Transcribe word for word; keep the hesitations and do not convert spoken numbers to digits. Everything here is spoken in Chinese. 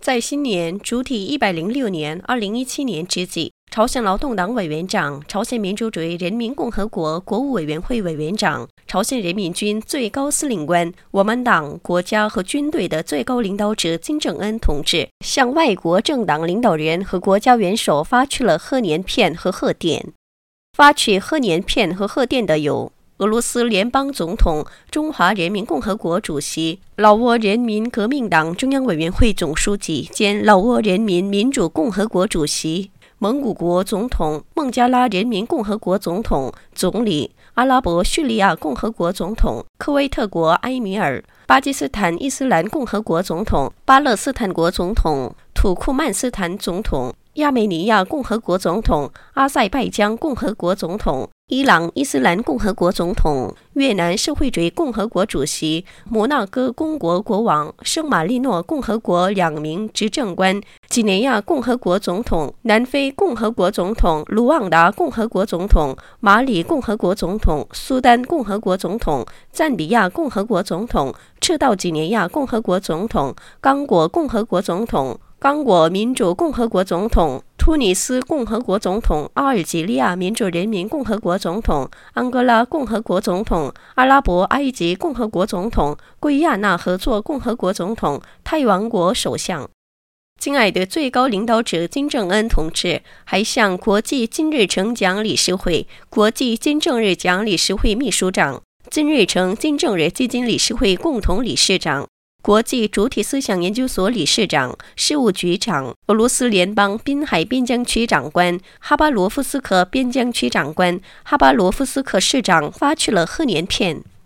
在新年主体一百零六年二零一七年之际，朝鲜劳动党委员长、朝鲜民主主义人民共和国国务委员会委员长、朝鲜人民军最高司令官、我们党、国家和军队的最高领导者金正恩同志，向外国政党领导人和国家元首发去了贺年片和贺电。发去贺年片和贺电的有俄罗斯联邦总统、中华人民共和国主席、老挝人民革命党中央委员会总书记兼老挝人民民主共和国主席、蒙古国总统、孟加拉人民共和国总统、总理、阿拉伯叙利亚共和国总统、科威特国埃米尔、巴基斯坦伊斯兰共和国总统、巴勒斯坦国总统、土库曼斯坦总统、亚美尼亚共和国总统、阿塞拜疆共和国总统、伊朗伊斯兰共和国总统、越南社会主义共和国主席、摩纳哥公国国王、圣马力诺共和国两名执政官、几内亚共和国总统、南非共和国总统、卢旺达共和国总统、马里共和国总统、苏丹共和国总统、赞比亚共和国总统、赤道几内亚共和国总统、刚果共和国总统、刚果民主共和国总统、突尼斯共和国总统、阿尔及利亚民主人民共和国总统、安哥拉共和国总统、阿拉伯埃及共和国总统、圭亚那合作共和国总统、泰王国首相。敬爱的最高领导者金正恩同志还向国际金日成奖理事会、国际金正日奖理事会秘书长、金日成金正日基金理事会共同理事长、国际主体思想研究所理事长、事务局长、俄罗斯联邦滨海边疆区长官、哈巴罗夫斯克边疆区长官、哈巴罗夫斯克市长发去了贺年片。